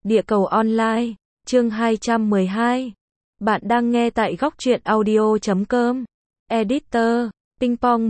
Địa cầu online, chương 212. Bạn đang nghe tại góc truyện audio.com. Editor, Ping Pong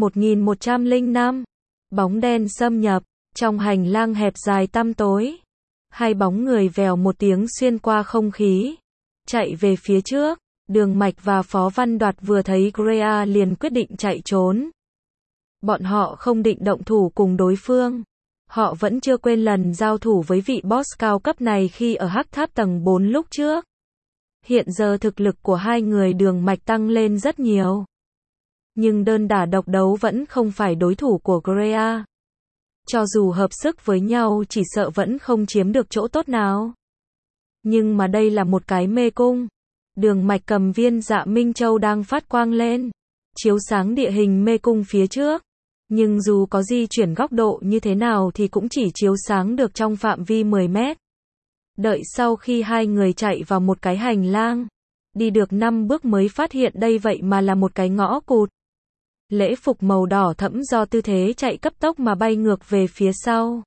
1105. Bóng đen xâm nhập, trong hành lang hẹp dài tăm tối. Hai bóng người vèo một tiếng xuyên qua không khí, chạy về phía trước. Đường Mạch và Phó Văn Đoạt vừa thấy Greya liền quyết định chạy trốn. Bọn họ không định động thủ cùng đối phương. Họ vẫn chưa quên lần giao thủ với vị boss cao cấp này khi ở Hắc Tháp tầng 4 lúc trước. Hiện giờ thực lực của hai người Đường Mạch tăng lên rất nhiều. Nhưng đơn đả độc đấu vẫn không phải đối thủ của Greya. Cho dù hợp sức với nhau chỉ sợ vẫn không chiếm được chỗ tốt nào. Nhưng mà đây là một cái mê cung. Đường Mạch cầm viên Dạ Minh Châu đang phát quang lên, chiếu sáng địa hình mê cung phía trước. Nhưng dù có di chuyển góc độ như thế nào thì cũng chỉ chiếu sáng được trong phạm vi 10 mét. Đợi sau khi hai người chạy vào một cái hành lang, đi được 5 bước mới phát hiện đây vậy mà là một cái ngõ cụt. Lễ phục màu đỏ thẫm do tư thế chạy cấp tốc mà bay ngược về phía sau.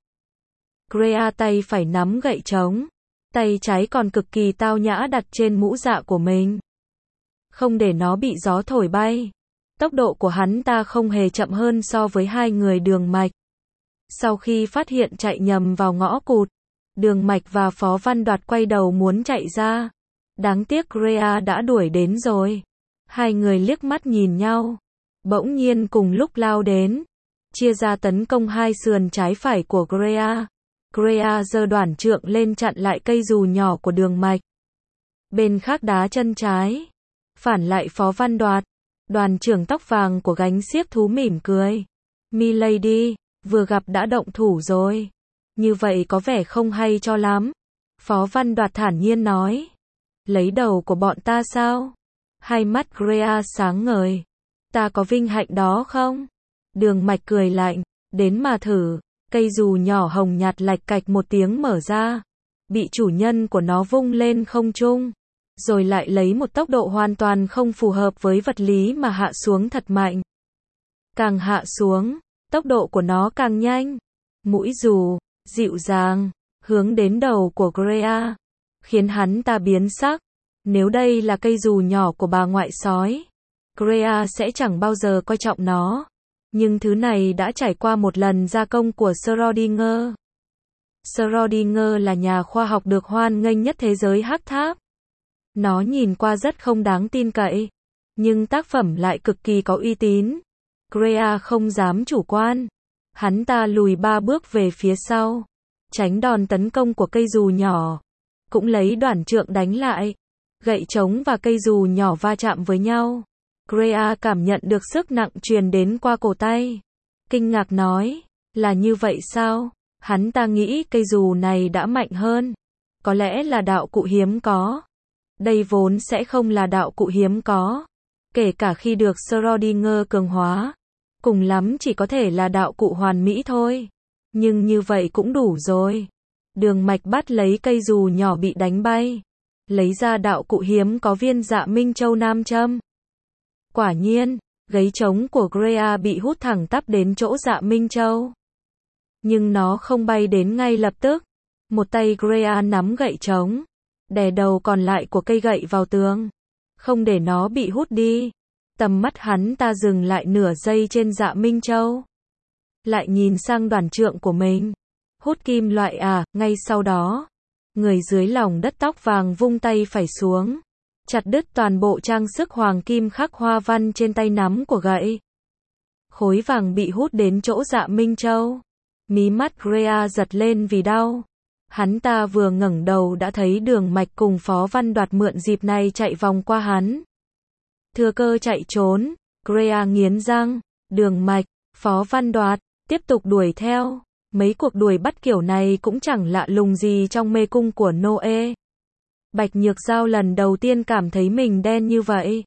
Greya tay phải nắm gậy trống, tay trái còn cực kỳ tao nhã đặt trên mũ dạ của mình, không để nó bị gió thổi bay. Tốc độ của hắn ta không hề chậm hơn so với hai người Đường Mạch. Sau khi phát hiện chạy nhầm vào ngõ cụt, Đường Mạch và Phó Văn Đoạt quay đầu muốn chạy ra. Đáng tiếc Greya đã đuổi đến rồi. Hai người liếc mắt nhìn nhau, bỗng nhiên cùng lúc lao đến, chia ra tấn công hai sườn trái phải của Greya. Greya giơ đoản trượng lên chặn lại cây dù nhỏ của Đường Mạch. Bên khác đá chân trái, phản lại Phó Văn Đoạt. Đoàn trưởng tóc vàng của gánh xiếc thú mỉm cười. Milady, vừa gặp đã động thủ rồi. Như vậy có vẻ không hay cho lắm. Phó Văn Đoạt thản nhiên nói. Lấy đầu của bọn ta sao? Hai mắt Greya sáng ngời. Ta có vinh hạnh đó không? Đường Mạch cười lạnh. Đến mà thử. Cây dù nhỏ hồng nhạt lạch cạch một tiếng mở ra. Bị chủ nhân của nó vung lên không trung. Rồi lại lấy một tốc độ hoàn toàn không phù hợp với vật lý mà hạ xuống thật mạnh. Càng hạ xuống, tốc độ của nó càng nhanh. Mũi dù, dịu dàng, hướng đến đầu của Greya, khiến hắn ta biến sắc. Nếu đây là cây dù nhỏ của bà ngoại sói, Greya sẽ chẳng bao giờ coi trọng nó. Nhưng thứ này đã trải qua một lần gia công của Schrödinger. Schrödinger là nhà khoa học được hoan nghênh nhất thế giới Hắc Tháp. Nó nhìn qua rất không đáng tin cậy, nhưng tác phẩm lại cực kỳ có uy tín. Greya không dám chủ quan. Hắn ta lùi 3 bước về phía sau, tránh đòn tấn công của cây dù nhỏ, cũng lấy đoản trượng đánh lại. Gậy trống và cây dù nhỏ va chạm với nhau. Greya cảm nhận được sức nặng truyền đến qua cổ tay. Kinh ngạc nói, là như vậy sao? Hắn ta nghĩ cây dù này đã mạnh hơn. Có lẽ là đạo cụ hiếm có. Đây vốn sẽ không là đạo cụ hiếm có. Kể cả khi được Schrödinger cường hóa, cùng lắm chỉ có thể là đạo cụ hoàn mỹ thôi. Nhưng như vậy cũng đủ rồi. Đường Mạch bắt lấy cây dù nhỏ bị đánh bay, lấy ra đạo cụ hiếm có viên Dạ Minh Châu nam châm. Quả nhiên, gấy trống của Greya bị hút thẳng tắp đến chỗ Dạ Minh Châu. Nhưng nó không bay đến ngay lập tức. Một tay Greya nắm gậy trống, đè đầu còn lại của cây gậy vào tường, không để nó bị hút đi. Tầm mắt hắn ta dừng lại nửa giây trên Dạ Minh Châu, lại nhìn sang đoản trượng của mình. Hút kim loại à? Ngay sau đó, người dưới lòng đất tóc vàng vung tay phải xuống, chặt đứt toàn bộ trang sức hoàng kim khắc hoa văn trên tay nắm của gậy. Khối vàng bị hút đến chỗ Dạ Minh Châu. Mí mắt Greya giật lên vì đau. Hắn ta vừa ngẩng đầu đã thấy Đường Mạch cùng Phó Văn Đoạt mượn dịp này chạy vòng qua hắn. Thừa cơ chạy trốn, Greya nghiến răng. Đường Mạch, Phó Văn Đoạt tiếp tục đuổi theo. Mấy cuộc đuổi bắt kiểu này cũng chẳng lạ lùng gì trong mê cung của Noe. Bạch Nhược Giao lần đầu tiên cảm thấy mình đen như vậy.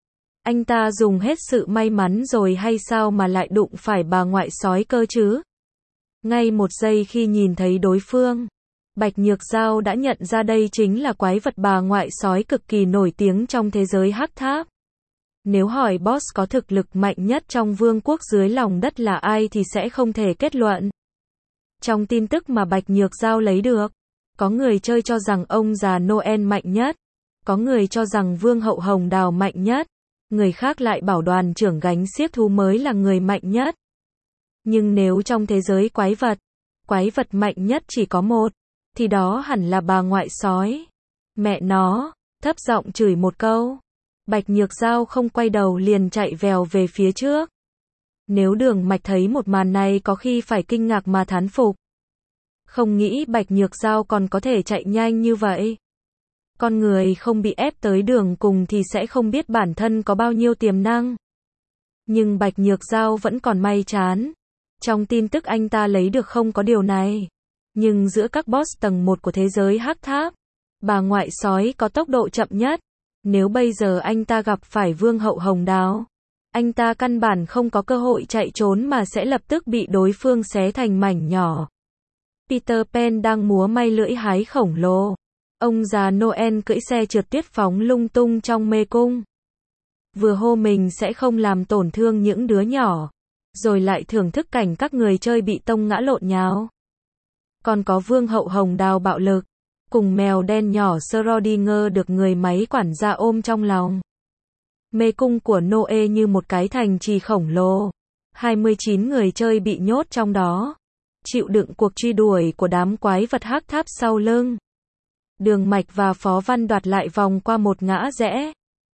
Anh ta dùng hết sự may mắn rồi hay sao mà lại đụng phải bà ngoại sói cơ chứ? Ngay một giây khi nhìn thấy đối phương, Bạch Nhược Giao đã nhận ra đây chính là quái vật bà ngoại sói cực kỳ nổi tiếng trong thế giới Hắc Tháp. Nếu hỏi boss có thực lực mạnh nhất trong vương quốc dưới lòng đất là ai thì sẽ không thể kết luận. Trong tin tức mà Bạch Nhược Giao lấy được, Có người chơi cho rằng ông già Noel mạnh nhất. Có người cho rằng Vương hậu Hồng Đào mạnh nhất. Người khác lại bảo đoàn trưởng gánh xiếc thú mới là người mạnh nhất. Nhưng nếu trong thế giới quái vật mạnh nhất chỉ có một, thì đó hẳn là bà ngoại sói. Mẹ nó, thấp giọng chửi một câu. Bạch Nhược Dao không quay đầu liền chạy vèo về phía trước. Nếu Đường Mạch thấy một màn này có khi phải kinh ngạc mà thán phục. Không nghĩ Bạch Nhược Dao còn có thể chạy nhanh như vậy. Con người không bị ép tới đường cùng thì sẽ không biết bản thân có bao nhiêu tiềm năng. Nhưng Bạch Nhược Dao vẫn còn may chán. Trong tin tức anh ta lấy được không có điều này. Nhưng giữa các boss tầng 1 của thế giới hắc tháp, bà ngoại sói có tốc độ chậm nhất. Nếu bây giờ anh ta gặp phải Vương hậu Hồng Đào, anh ta căn bản không có cơ hội chạy trốn mà sẽ lập tức bị đối phương xé thành mảnh nhỏ. Peter Pan đang múa may lưỡi hái khổng lồ. Ông già Noel cưỡi xe trượt tuyết phóng lung tung trong mê cung. Vừa hô mình sẽ không làm tổn thương những đứa nhỏ, rồi lại thưởng thức cảnh các người chơi bị tông ngã lộn nhào. Còn có Vương hậu Hồng Đào bạo lực, cùng mèo đen nhỏ Schrödinger được người máy quản gia ôm trong lòng. Mê cung của Noe như một cái thành trì khổng lồ. 29 người chơi bị nhốt trong đó, chịu đựng cuộc truy đuổi của đám quái vật hắc tháp sau lưng. Đường Mạch và Phó Văn Đoạt lại vòng qua một ngã rẽ.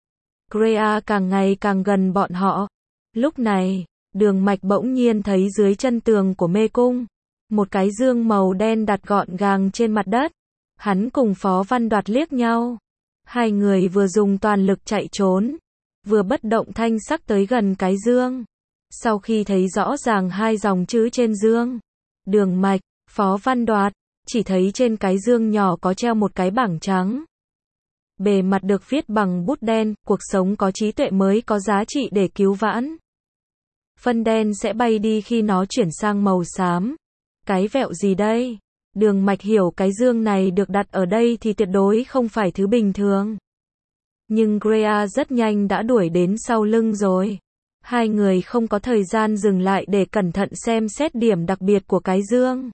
Grea càng ngày càng gần bọn họ. Lúc này, Đường Mạch bỗng nhiên thấy dưới chân tường của mê cung, một cái dương màu đen đặt gọn gàng trên mặt đất. Hắn cùng Phó Văn Đoạt liếc nhau. Hai người vừa dùng toàn lực chạy trốn, vừa bất động thanh sắc tới gần cái dương. Sau khi thấy rõ ràng hai dòng chữ trên dương, Đường Mạch, Phó Văn Đoạt, chỉ thấy trên cái dương nhỏ có treo một cái bảng trắng. Bề mặt được viết bằng bút đen, cuộc sống có trí tuệ mới có giá trị để cứu vãn. Phân đen sẽ bay đi khi nó chuyển sang màu xám. Cái vẹo gì đây? Đường Mạch hiểu cái dương này được đặt ở đây thì tuyệt đối không phải thứ bình thường. Nhưng Grea rất nhanh đã đuổi đến sau lưng rồi. Hai người không có thời gian dừng lại để cẩn thận xem xét điểm đặc biệt của cái dương.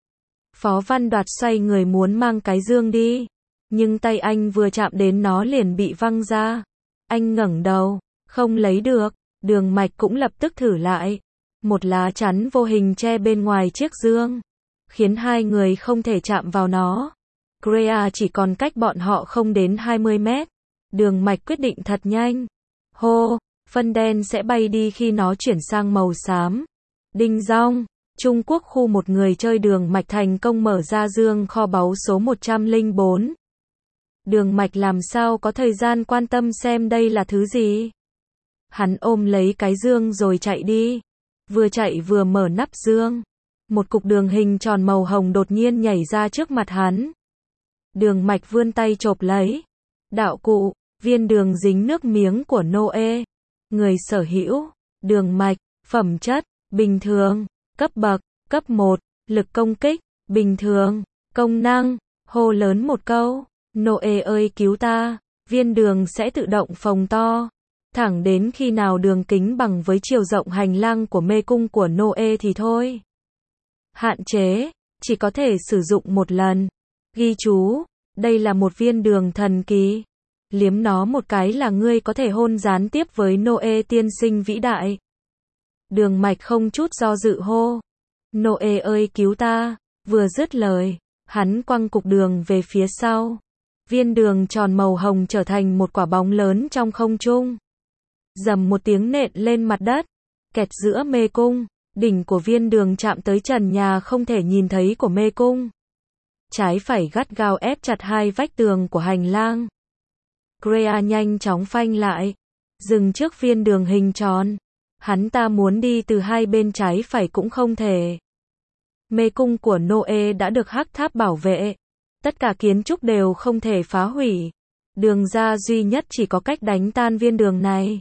Phó Văn Đoạt xoay người muốn mang cái dương đi, nhưng tay anh vừa chạm đến nó liền bị văng ra. Anh ngẩng đầu, không lấy được. Đường Mạch cũng lập tức thử lại. Một lá chắn vô hình che bên ngoài chiếc dương, khiến hai người không thể chạm vào nó. Grea chỉ còn cách bọn họ không đến 20 mét. Đường Mạch quyết định thật nhanh. Hô, phân đen sẽ bay đi khi nó chuyển sang màu xám. Đinh dong, Trung Quốc khu một người chơi Đường Mạch thành công mở ra dương kho báu số 104. Đường Mạch làm sao có thời gian quan tâm xem đây là thứ gì. Hắn ôm lấy cái dương rồi chạy đi. Vừa chạy vừa mở nắp dương. Một cục đường hình tròn màu hồng đột nhiên nhảy ra trước mặt hắn. Đường Mạch vươn tay chộp lấy. Đạo cụ, viên đường dính nước miếng của Noe. Người sở hữu, Đường Mạch, phẩm chất, bình thường, cấp bậc, cấp 1, lực công kích, bình thường, công năng, hô lớn một câu, Noe ơi cứu ta, viên đường sẽ tự động phồng to. Thẳng đến khi nào đường kính bằng với chiều rộng hành lang của mê cung của Noe thì thôi. Hạn chế, chỉ có thể sử dụng một lần. Ghi chú, đây là một viên đường thần kỳ. Liếm nó một cái là ngươi có thể hôn gián tiếp với Noe tiên sinh vĩ đại. Đường Mạch không chút do dự hô. Noe ơi cứu ta, vừa dứt lời, hắn quăng cục đường về phía sau. Viên đường tròn màu hồng trở thành một quả bóng lớn trong không trung. Rầm một tiếng nện lên mặt đất, kẹt giữa mê cung, đỉnh của viên đường chạm tới trần nhà không thể nhìn thấy của mê cung. Trái phải gắt gao ép chặt hai vách tường của hành lang. Grea nhanh chóng phanh lại, dừng trước viên đường hình tròn. Hắn ta muốn đi từ hai bên trái phải cũng không thể. Mê cung của Noe đã được hắc tháp bảo vệ. Tất cả kiến trúc đều không thể phá hủy. Đường ra duy nhất chỉ có cách đánh tan viên đường này.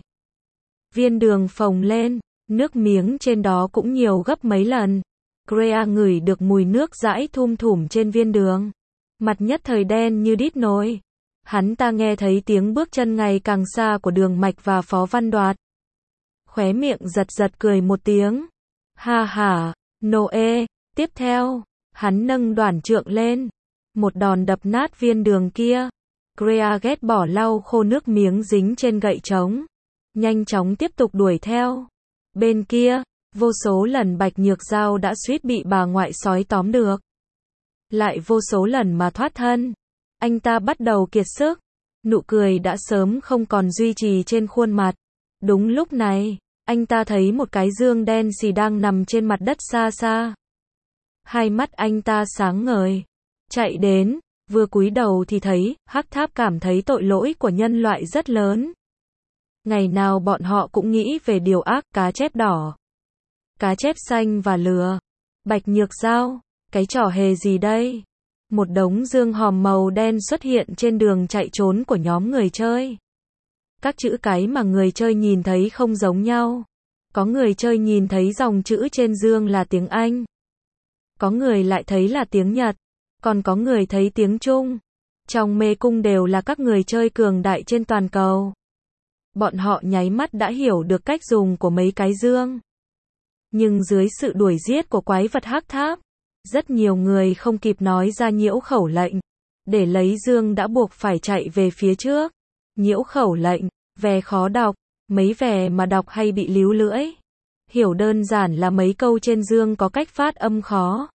Viên đường phồng lên, nước miếng trên đó cũng nhiều gấp mấy lần. Grea ngửi được mùi nước dãi thum thủm trên viên đường. Mặt nhất thời đen như đít nồi. Hắn ta nghe thấy tiếng bước chân ngày càng xa của Đường Mạch và Phó Văn Đoạt. Khóe miệng giật giật cười một tiếng. Ha ha, Noe. Tiếp theo, hắn nâng đoản trượng lên. một đòn đập nát viên đường kia. Grea ghét bỏ lau khô nước miếng dính trên gậy trống, nhanh chóng tiếp tục đuổi theo. Bên kia, vô số lần Bạch Nhược Dao đã suýt bị bà ngoại sói tóm được. Lại vô số lần mà thoát thân. Anh ta bắt đầu kiệt sức. Nụ cười đã sớm không còn duy trì trên khuôn mặt. Đúng lúc này, anh ta thấy một cái dương đen xì đang nằm trên mặt đất xa xa. Hai mắt anh ta sáng ngời. Chạy đến, vừa cúi đầu thì thấy, Hắc Tháp cảm thấy tội lỗi của nhân loại rất lớn. Ngày nào bọn họ cũng nghĩ về điều ác, cá chép đỏ, cá chép xanh và lừa. Bạch Nhược Dao, cái trò hề gì đây? Một đống dương hòm màu đen xuất hiện trên đường chạy trốn của nhóm người chơi. Các chữ cái mà người chơi nhìn thấy không giống nhau. Có người chơi nhìn thấy dòng chữ trên dương là tiếng Anh. Có người lại thấy là tiếng Nhật. Còn có người thấy tiếng Trung. Trong mê cung đều là các người chơi cường đại trên toàn cầu. Bọn họ nháy mắt đã hiểu được cách dùng của mấy cái dương. Nhưng dưới sự đuổi giết của quái vật Hắc Tháp, rất nhiều người không kịp nói ra nhiễu khẩu lệnh. Để lấy dương đã buộc phải chạy về phía trước. Nhiễu khẩu lệnh, ve khó đọc, mấy ve mà đọc hay bị líu lưỡi. Hiểu đơn giản là mấy câu trên dương có cách phát âm khó.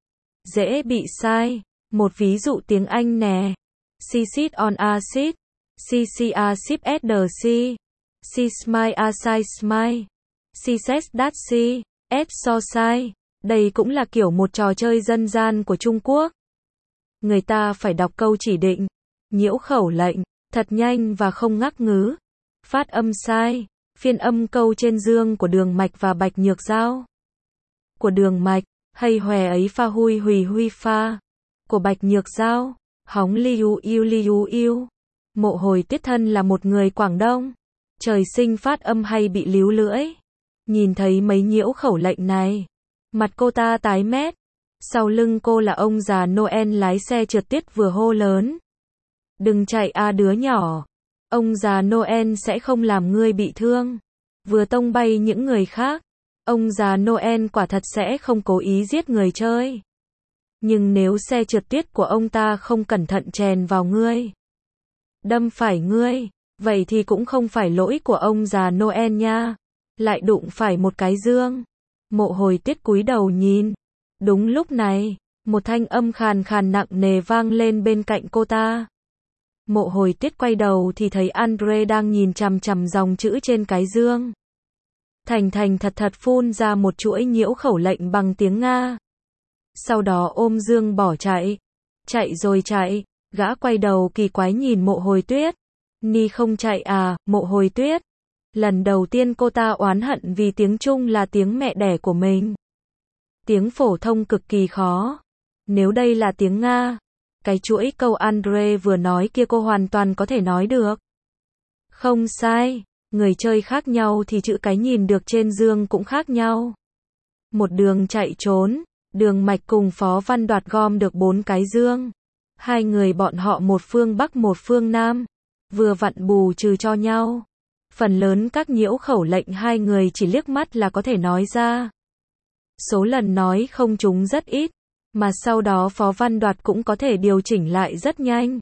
Dễ bị sai. Một ví dụ tiếng Anh nè. Cicid on acid. CC acid SDC. C smile aside smile. C says that C. S so sai. Đây cũng là kiểu một trò chơi dân gian của Trung Quốc. Người ta phải đọc câu chỉ định. Nhiễu khẩu lệnh. Thật nhanh và không ngắc ngứ. Phát âm sai. Phiên âm câu trên dương của Đường Mạch và Bạch Nhược Dao. Của Đường Mạch, hay hòe ấy pha hui hùi hui pha. Của Bạch Nhược Dao, hóng liu yêu. Mộ Hồi Tiết thân là một người Quảng Đông. Trời sinh phát âm hay bị líu lưỡi. Nhìn thấy mấy nhiễu khẩu lệnh này. Mặt cô ta tái mét. Sau lưng cô là ông già Noel lái xe trượt tiết vừa hô lớn. Đừng chạy à đứa nhỏ. Ông già Noel sẽ không làm ngươi bị thương. Vừa tông bay những người khác. Ông già Noel quả thật sẽ không cố ý giết người chơi. Nhưng nếu xe trượt tuyết của ông ta không cẩn thận chèn vào ngươi, đâm phải ngươi, vậy thì cũng không phải lỗi của ông già Noel nha. Lại đụng phải một cái dương. Mộ Hồi Tiết cúi đầu nhìn. Đúng lúc này, một thanh âm khàn khàn nặng nề vang lên bên cạnh cô ta. Mộ Hồi Tiết quay đầu thì thấy Andre đang nhìn chằm chằm dòng chữ trên cái dương. Thành thành thật thật phun ra một chuỗi nhiễu khẩu lệnh bằng tiếng Nga. Sau đó ôm dương bỏ chạy. Chạy rồi chạy, gã quay đầu kỳ quái nhìn Mộ Hồi Tuyết. Ni không chạy à, Mộ Hồi Tuyết. Lần đầu tiên cô ta oán hận vì tiếng Trung là tiếng mẹ đẻ của mình. Tiếng phổ thông cực kỳ khó. Nếu đây là tiếng Nga, cái chuỗi câu Andre vừa nói kia cô hoàn toàn có thể nói được. Không sai, người chơi khác nhau thì chữ cái nhìn được trên dương cũng khác nhau. Một đường chạy trốn, Đường Mạch cùng Phó Văn Đoạt gom được 4 cái dương. Hai người bọn họ một phương Bắc một phương Nam, vừa vặn bù trừ cho nhau. Phần lớn các nhiễu khẩu lệnh hai người chỉ liếc mắt là có thể nói ra. Số lần nói không trúng rất ít, mà sau đó Phó Văn Đoạt cũng có thể điều chỉnh lại rất nhanh.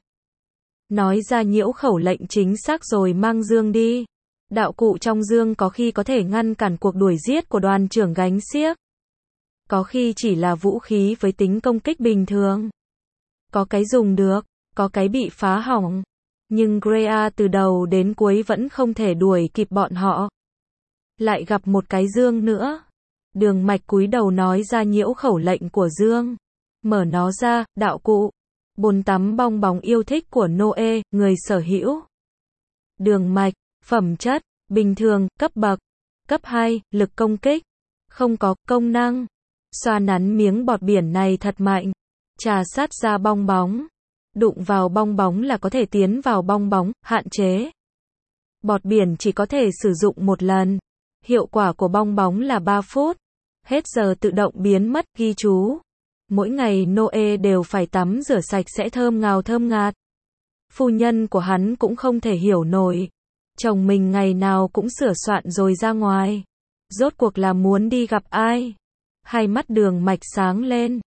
Nói ra nhiễu khẩu lệnh chính xác rồi mang dương đi. Đạo cụ trong dương có khi có thể ngăn cản cuộc đuổi giết của đoàn trưởng gánh xiếc. Có khi chỉ là vũ khí với tính công kích bình thường. Có cái dùng được, có cái bị phá hỏng. Nhưng Grea từ đầu đến cuối vẫn không thể đuổi kịp bọn họ. Lại gặp một cái dương nữa. Đường Mạch cúi đầu nói ra nhiễu khẩu lệnh của dương. Mở nó ra, đạo cụ. Bồn tắm bong bóng yêu thích của Noe, người sở hữu. Đường Mạch, phẩm chất, bình thường, cấp bậc. Cấp 2, lực công kích. Không có, công năng. Xoa nắn miếng bọt biển này thật mạnh. Trà sát ra bong bóng. Đụng vào bong bóng là có thể tiến vào bong bóng, hạn chế. Bọt biển chỉ có thể sử dụng một lần. Hiệu quả của bong bóng là 3 phút. Hết giờ tự động biến mất, ghi chú. Mỗi ngày Noe đều phải tắm rửa sạch sẽ thơm ngào thơm ngạt. Phu nhân của hắn cũng không thể hiểu nổi. Chồng mình ngày nào cũng sửa soạn rồi ra ngoài. Rốt cuộc là muốn đi gặp ai? Hai mắt Đường Mạch sáng lên.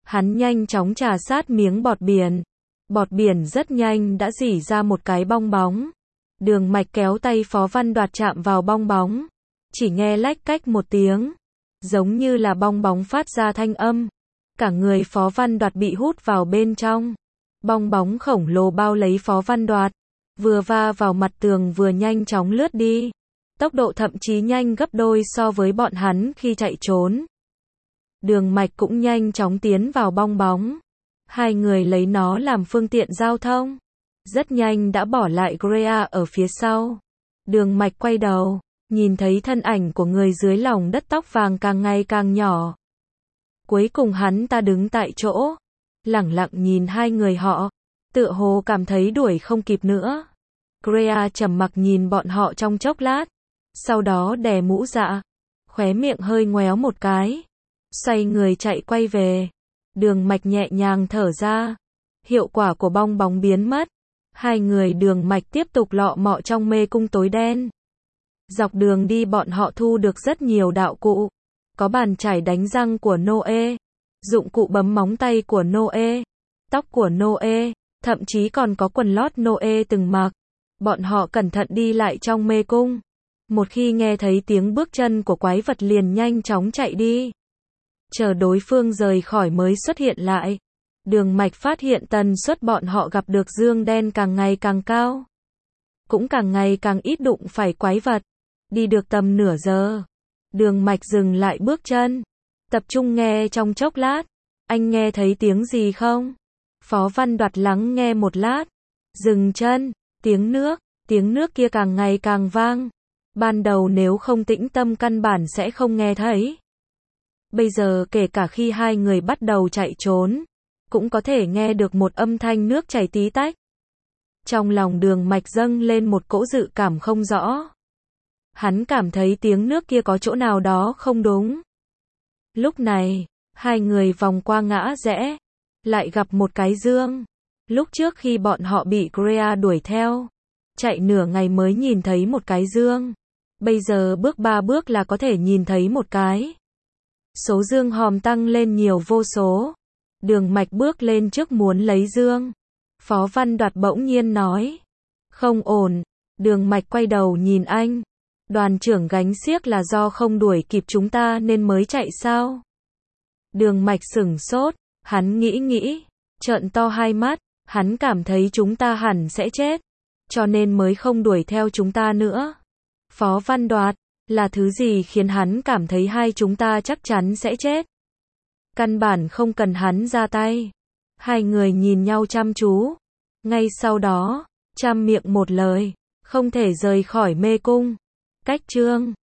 Hắn nhanh chóng trà sát miếng bọt biển. Bọt biển rất nhanh đã rỉ ra một cái bong bóng. Đường Mạch kéo tay Phó Văn Đoạt chạm vào bong bóng. Chỉ nghe lách cách một tiếng. Giống như là bong bóng phát ra thanh âm. Cả người Phó Văn Đoạt bị hút vào bên trong. Bong bóng khổng lồ bao lấy Phó Văn Đoạt. Vừa va vào mặt tường vừa nhanh chóng lướt đi. Tốc độ thậm chí nhanh gấp đôi so với bọn hắn khi chạy trốn. Đường Mạch cũng nhanh chóng tiến vào bong bóng. Hai người lấy nó làm phương tiện giao thông. Rất nhanh đã bỏ lại Greer ở phía sau. Đường Mạch quay đầu, nhìn thấy thân ảnh của người dưới lòng đất tóc vàng càng ngày càng nhỏ. Cuối cùng hắn ta đứng tại chỗ, lẳng lặng nhìn hai người họ, tựa hồ cảm thấy đuổi không kịp nữa. Greer trầm mặc nhìn bọn họ trong chốc lát, sau đó đè mũ dạ, khóe miệng hơi ngoéo một cái, xoay người chạy quay về. Đường Mạch nhẹ nhàng thở ra, hiệu quả của bong bóng biến mất. Hai người Đường Mạch tiếp tục lọ mọ trong mê cung tối đen. Dọc đường đi bọn họ thu được rất nhiều đạo cụ. Có bàn chải đánh răng của Noe, dụng cụ bấm móng tay của Noe, tóc của Noe, thậm chí còn có quần lót Noe từng mặc. Bọn họ cẩn thận đi lại trong mê cung. Một khi nghe thấy tiếng bước chân của quái vật liền nhanh chóng chạy đi. Chờ đối phương rời khỏi mới xuất hiện lại. Đường Mạch phát hiện tần suất bọn họ gặp được dương đen càng ngày càng cao. Cũng càng ngày càng ít đụng phải quái vật. Đi được tầm nửa giờ. Đường Mạch dừng lại bước chân. Tập trung nghe trong chốc lát. Anh nghe thấy tiếng gì không? Phó Văn Đoạt lắng nghe một lát. Dừng chân. Tiếng nước kia càng ngày càng vang. Ban đầu nếu không tĩnh tâm căn bản sẽ không nghe thấy. Bây giờ kể cả khi hai người bắt đầu chạy trốn, cũng có thể nghe được một âm thanh nước chảy tí tách. Trong lòng Đường Mạch dâng lên một cỗ dự cảm không rõ. Hắn cảm thấy tiếng nước kia có chỗ nào đó không đúng. Lúc này, hai người vòng qua ngã rẽ, lại gặp một cái dương. Lúc trước khi bọn họ bị Greer đuổi theo, chạy nửa ngày mới nhìn thấy một cái dương. Bây giờ bước 3 bước là có thể nhìn thấy một cái. Số dương hòm tăng lên nhiều vô số. Đường Mạch bước lên trước muốn lấy dương. Phó Văn Đoạt bỗng nhiên nói. Không ổn. Đường Mạch quay đầu nhìn anh. Đoàn trưởng gánh xiếc là do không đuổi kịp chúng ta nên mới chạy sao? Đường Mạch sửng sốt. Hắn nghĩ. Trợn to hai mắt. Hắn cảm thấy chúng ta hẳn sẽ chết. Cho nên mới không đuổi theo chúng ta nữa. Phó Văn Đoạt. Là thứ gì khiến hắn cảm thấy hai chúng ta chắc chắn sẽ chết? Căn bản không cần hắn ra tay. Hai người nhìn nhau chăm chú. Ngay sau đó, chăm miệng một lời. Không thể rời khỏi mê cung. Cách chương